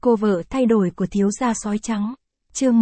Cô vợ thay đổi của thiếu gia sói trắng. Chương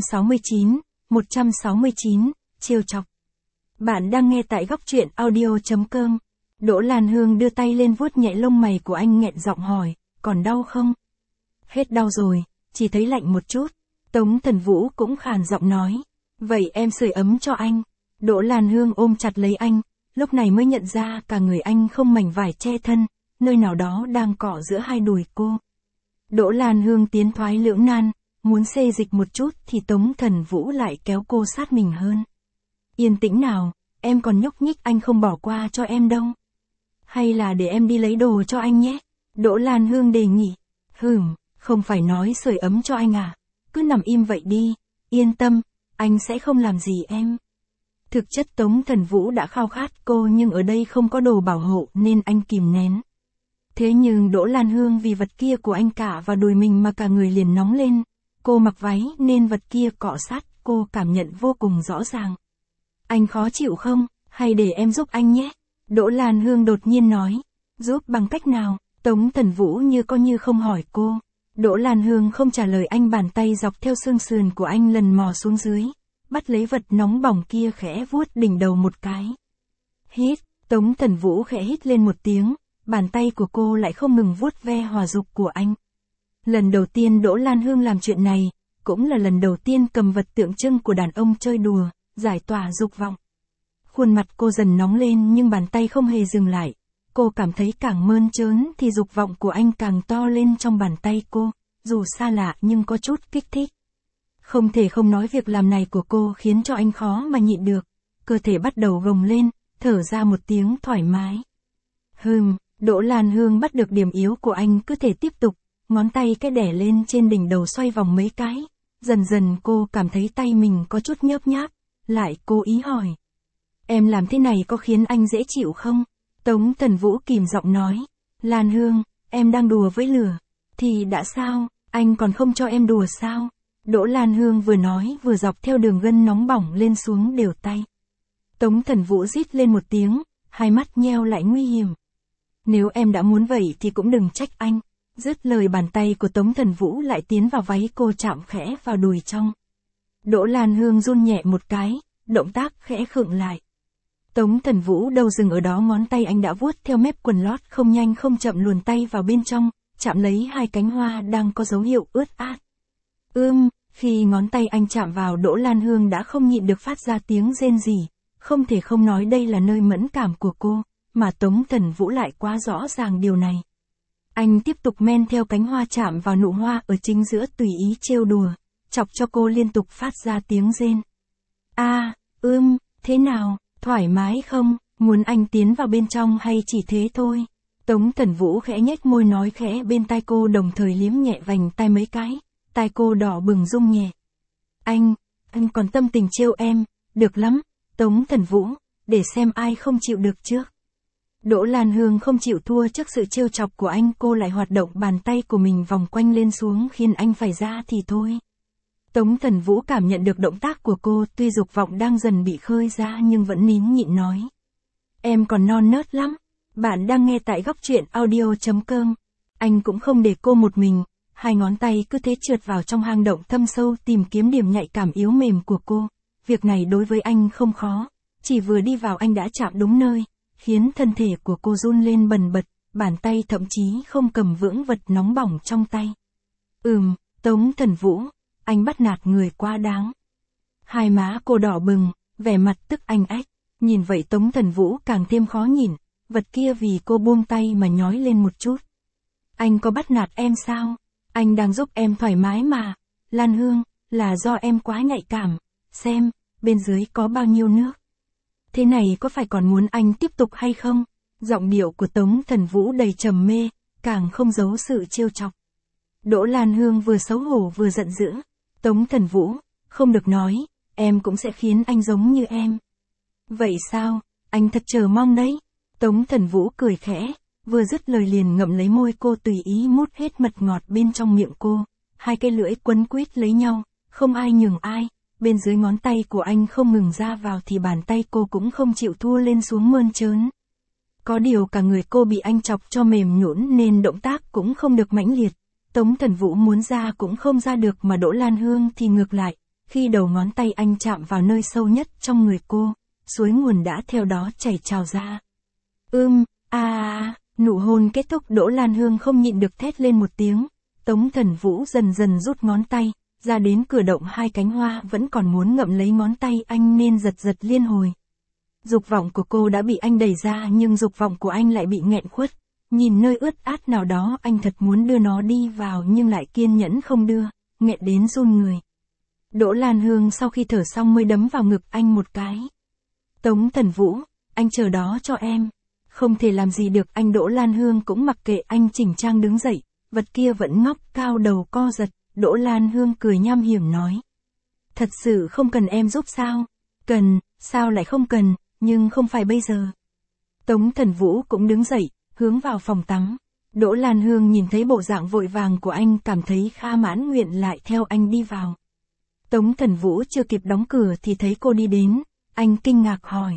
169, trêu chọc. Bạn đang nghe tại góc truyện audio.com. Đỗ Lan Hương đưa tay lên vuốt nhẹ lông mày của anh nghẹn giọng hỏi, còn đau không? Hết đau rồi, chỉ thấy lạnh một chút. Tống Thần Vũ cũng khàn giọng nói, vậy em sưởi ấm cho anh. Đỗ Lan Hương ôm chặt lấy anh, lúc này mới nhận ra cả người anh không mảnh vải che thân, nơi nào đó đang cọ giữa hai đùi cô. Đỗ Lan Hương tiến thoái lưỡng nan, muốn xê dịch một chút thì Tống Thần Vũ lại kéo cô sát mình hơn. Yên tĩnh nào, em còn nhúc nhích anh không bỏ qua cho em đâu. Hay là để em đi lấy đồ cho anh nhé? Đỗ Lan Hương đề nghị. Không phải nói sưởi ấm cho anh à? Cứ nằm im vậy đi, yên tâm, anh sẽ không làm gì em. Thực chất Tống Thần Vũ đã khao khát cô nhưng ở đây không có đồ bảo hộ nên anh kìm nén. Thế nhưng Đỗ Lan Hương vì vật kia của anh cả vào đùi mình mà cả người liền nóng lên. Cô mặc váy nên vật kia cọ sát, cô cảm nhận vô cùng rõ ràng. Anh khó chịu không? Hay để em giúp anh nhé? Đỗ Lan Hương đột nhiên nói. Giúp bằng cách nào? Tống Thần Vũ như có như không hỏi cô. Đỗ Lan Hương không trả lời anh, bàn tay dọc theo xương sườn của anh lần mò xuống dưới. Bắt lấy vật nóng bỏng kia khẽ vuốt đỉnh đầu một cái. Hít, Tống Thần Vũ khẽ hít lên một tiếng. Bàn tay của cô lại không ngừng vuốt ve hòa dục của anh. Lần đầu tiên Đỗ Lan Hương làm chuyện này, cũng là lần đầu tiên cầm vật tượng trưng của đàn ông chơi đùa, giải tỏa dục vọng. Khuôn mặt cô dần nóng lên nhưng bàn tay không hề dừng lại. Cô cảm thấy càng mơn trớn thì dục vọng của anh càng to lên trong bàn tay cô, dù xa lạ nhưng có chút kích thích. Không thể không nói việc làm này của cô khiến cho anh khó mà nhịn được. Cơ thể bắt đầu gồng lên, thở ra một tiếng thoải mái. Đỗ Lan Hương bắt được điểm yếu của anh, cứ thể tiếp tục, ngón tay cái đẻ lên trên đỉnh đầu xoay vòng mấy cái. Dần dần cô cảm thấy tay mình có chút nhớp nháp, lại cố ý hỏi. Em làm thế này có khiến anh dễ chịu không? Tống Thần Vũ kìm giọng nói. Lan Hương, em đang đùa với lửa. Thì đã sao, anh còn không cho em đùa sao? Đỗ Lan Hương vừa nói vừa dọc theo đường gân nóng bỏng lên xuống đều tay. Tống Thần Vũ rít lên một tiếng, hai mắt nheo lại nguy hiểm. Nếu em đã muốn vậy thì cũng đừng trách anh. Dứt lời bàn tay của Tống Thần Vũ lại tiến vào váy cô, chạm khẽ vào đùi trong. Đỗ Lan Hương run nhẹ một cái, động tác khẽ khựng lại. Tống Thần Vũ đâu dừng ở đó, ngón tay anh đã vuốt theo mép quần lót, không nhanh không chậm luồn tay vào bên trong, chạm lấy hai cánh hoa đang có dấu hiệu ướt át. Khi ngón tay anh chạm vào, Đỗ Lan Hương đã không nhịn được phát ra tiếng rên rỉ. Không thể không nói đây là nơi mẫn cảm của cô, mà Tống Thần Vũ lại quá rõ ràng điều này. Anh tiếp tục men theo cánh hoa chạm vào nụ hoa ở chính giữa, tùy ý trêu đùa, chọc cho cô liên tục phát ra tiếng rên. Thế nào, thoải mái không, muốn anh tiến vào bên trong hay chỉ thế thôi? Tống Thần Vũ khẽ nhếch môi nói khẽ bên tai cô, đồng thời liếm nhẹ vành tai mấy cái, tai cô đỏ bừng rung nhẹ. Anh còn tâm tình trêu em, được lắm, Tống Thần Vũ, để xem ai không chịu được trước. Đỗ Lan Hương không chịu thua trước sự trêu chọc của anh, cô lại hoạt động bàn tay của mình vòng quanh lên xuống khiến anh phải ra thì thôi. Tống Thần Vũ cảm nhận được động tác của cô, tuy dục vọng đang dần bị khơi ra nhưng vẫn nín nhịn nói. Em còn non nớt lắm. Bạn đang nghe tại góc truyện audio.com. Anh cũng không để cô một mình, hai ngón tay cứ thế trượt vào trong hang động thâm sâu tìm kiếm điểm nhạy cảm yếu mềm của cô. Việc này đối với anh không khó, chỉ vừa đi vào anh đã chạm đúng nơi, khiến thân thể của cô run lên bần bật, bàn tay thậm chí không cầm vững vật nóng bỏng trong tay. Tống Thần Vũ, anh bắt nạt người quá đáng. Hai má cô đỏ bừng, vẻ mặt tức anh ách, nhìn vậy Tống Thần Vũ càng thêm khó nhìn, vật kia vì cô buông tay mà nhói lên một chút. Anh có bắt nạt em sao? Anh đang giúp em thoải mái mà. Lan Hương, là do em quá nhạy cảm, xem, bên dưới có bao nhiêu nước. Thế này có phải còn muốn anh tiếp tục hay không? Giọng điệu của Tống Thần Vũ đầy trầm mê, càng không giấu sự trêu chọc. Đỗ Lan Hương vừa xấu hổ vừa giận dữ. Tống Thần Vũ, không được nói, em cũng sẽ khiến anh giống như em. Vậy sao, anh thật chờ mong đấy. Tống Thần Vũ cười khẽ, vừa dứt lời liền ngậm lấy môi cô, tùy ý mút hết mật ngọt bên trong miệng cô. Hai cái lưỡi quấn quýt lấy nhau, không ai nhường ai. Bên dưới ngón tay của anh không ngừng ra vào thì bàn tay cô cũng không chịu thua lên xuống mơn trớn. Có điều cả người cô bị anh chọc cho mềm nhũn nên động tác cũng không được mãnh liệt. Tống Thần Vũ muốn ra cũng không ra được mà Đỗ Lan Hương thì ngược lại, khi đầu ngón tay anh chạm vào nơi sâu nhất trong người cô, suối nguồn đã theo đó chảy trào ra. Nụ hôn kết thúc Đỗ Lan Hương không nhịn được thét lên một tiếng, Tống Thần Vũ dần dần rút ngón tay, ra đến cửa động hai cánh hoa vẫn còn muốn ngậm lấy ngón tay anh nên giật giật liên hồi. Dục vọng của cô đã bị anh đẩy ra nhưng dục vọng của anh lại bị nghẹn khuất, nhìn nơi ướt át nào đó anh thật muốn đưa nó đi vào nhưng lại kiên nhẫn không đưa, nghẹn đến run người. Đỗ Lan Hương sau khi thở xong mới đấm vào ngực anh một cái. Tống Thần Vũ, anh chờ đó cho em. Không thể làm gì được anh. Đỗ Lan Hương cũng mặc kệ anh chỉnh trang đứng dậy, vật kia vẫn ngóc cao đầu co giật, Đỗ Lan Hương cười nham hiểm nói. Thật sự không cần em giúp sao? Cần, sao lại không cần, nhưng không phải bây giờ. Tống Thần Vũ cũng đứng dậy, hướng vào phòng tắm. Đỗ Lan Hương nhìn thấy bộ dạng vội vàng của anh cảm thấy khá mãn nguyện lại theo anh đi vào. Tống Thần Vũ chưa kịp đóng cửa thì thấy cô đi đến, anh kinh ngạc hỏi.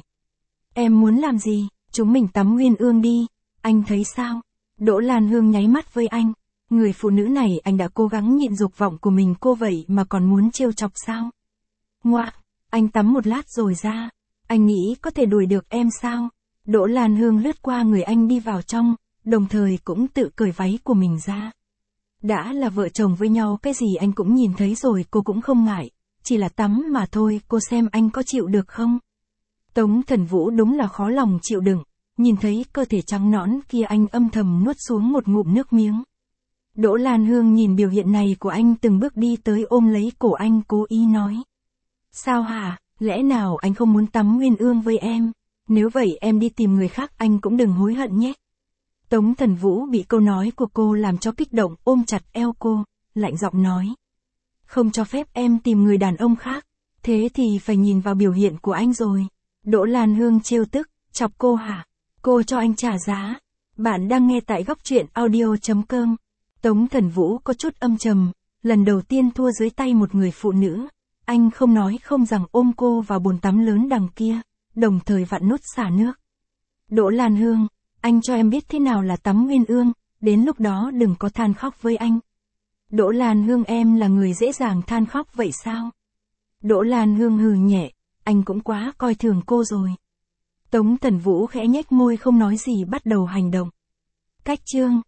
Em muốn làm gì? Chúng mình tắm Nguyên Ương đi, anh thấy sao? Đỗ Lan Hương nháy mắt với anh, người phụ nữ này anh đã cố gắng nhịn dục vọng của mình cô vậy mà còn muốn trêu chọc sao? Ngoạ, anh tắm một lát rồi ra, anh nghĩ có thể đuổi được em sao? Đỗ Lan Hương lướt qua người anh đi vào trong, đồng thời cũng tự cởi váy của mình ra. Đã là vợ chồng với nhau cái gì anh cũng nhìn thấy rồi cô cũng không ngại, chỉ là tắm mà thôi cô xem anh có chịu được không? Tống Thần Vũ đúng là khó lòng chịu đựng, nhìn thấy cơ thể trắng nõn kia anh âm thầm nuốt xuống một ngụm nước miếng. Đỗ Lan Hương nhìn biểu hiện này của anh từng bước đi tới ôm lấy cổ anh cố ý nói. Sao hả, lẽ nào anh không muốn tắm Nguyên Ương với em? Nếu vậy em đi tìm người khác anh cũng đừng hối hận nhé. Tống Thần Vũ bị câu nói của cô làm cho kích động ôm chặt eo cô, lạnh giọng nói. Không cho phép em tìm người đàn ông khác, thế thì phải nhìn vào biểu hiện của anh rồi. Đỗ Lan Hương trêu tức, chọc cô hả? Cô cho anh trả giá. Bạn đang nghe tại góc truyện audio.com. Tống Thần Vũ có chút âm trầm, lần đầu tiên thua dưới tay một người phụ nữ. Anh không nói không rằng ôm cô vào bồn tắm lớn đằng kia, đồng thời vặn nút xả nước. Đỗ Lan Hương, anh cho em biết thế nào là tắm Nguyên Ương, đến lúc đó đừng có than khóc với anh. Đỗ Lan Hương em là người dễ dàng than khóc vậy sao? Đỗ Lan Hương hừ nhẹ, anh cũng quá coi thường cô rồi. Tống Thần Vũ khẽ nhếch môi không nói gì bắt đầu hành động. Cách chương